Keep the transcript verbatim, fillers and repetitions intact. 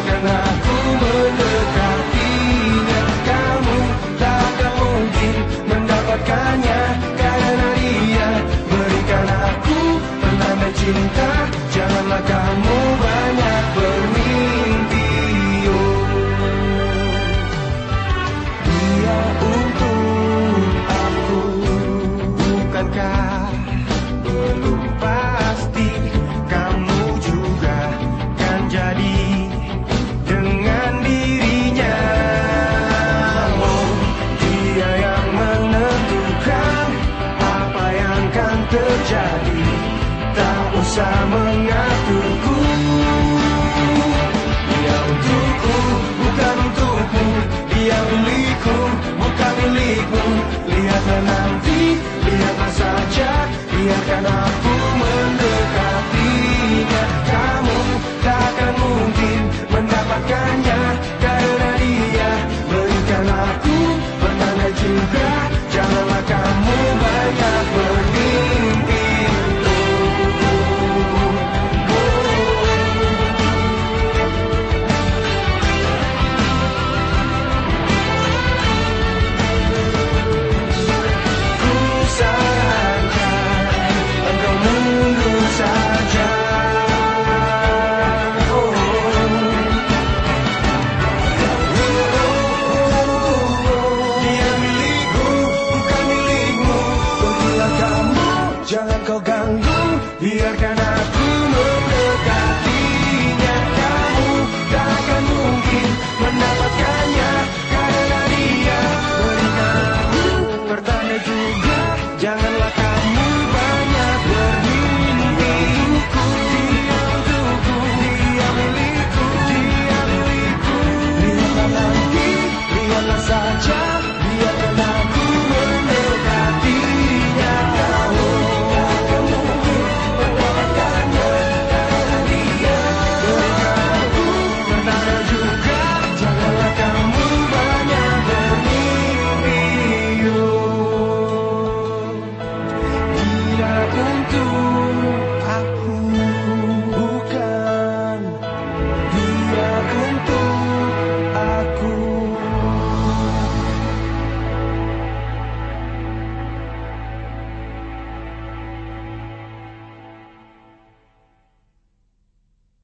biarkan aku mendekatinya. Kamu takkan mungkin mendapatkannya, karena dia berikan aku pertanda cinta. Janganlah kamu banyak bermimpi. Oh, dia untuk aku, bukankah belum pasti kamu juga kan jadi dengan dirinya. Oh, dia yang menentukan apa yang kan terjadi, tak usah mengaturku. Dia untukku, bukan untukmu. Dia milikku, bukan milikmu. Lihatlah nanti, lihatlah saja, biarkan aku